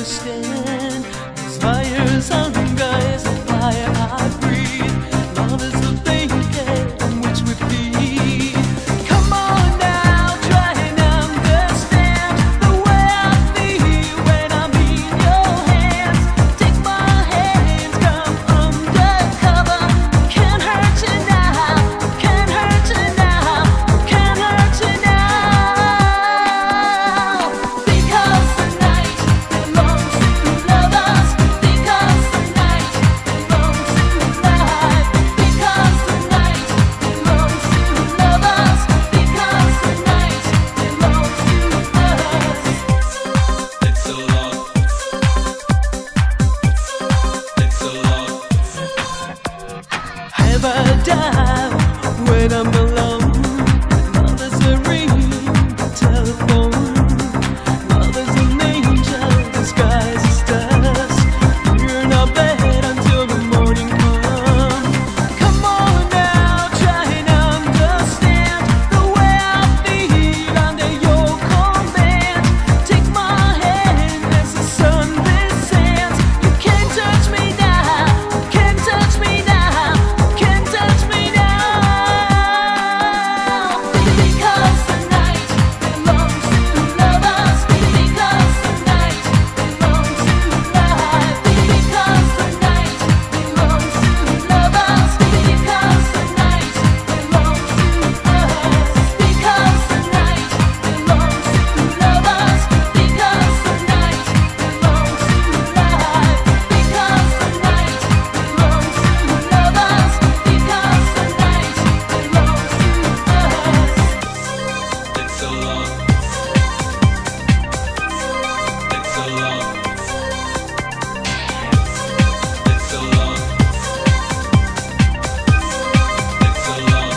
understand. Desires hunger is the fire I breathe. Love is the blanket on which we feed. Come on now, try and understand the way I feel when I'm in your hands. Take my hands, come undercover. Can't hurt you now, can't hurt you now, can't hurt you now. Because the night belongs to lovers. Because the night belongs to life. Because the night belongs to lovers. Because the night belongs to us. It's a lot. It's a lot. Have a dial when I'm alone. Love is a ring, telephone. Love is an angel disguised as dust. You're in our bed until the morning comes. Come on now, try and understand the way I feel under your command. Take my hand as the sun descends. You can't touch me now, can't touch me now, can't touch me now. Because the night belongs to lovers. Because the night belongs to life. Because the night belongs to lovers. Because the night belongs to us. Because the night belongs to lovers. Because the night belongs to life. Because the night belongs to lovers. Because the night belongs to us. It's a lot. It's a lot. It's a lot. It's a lot.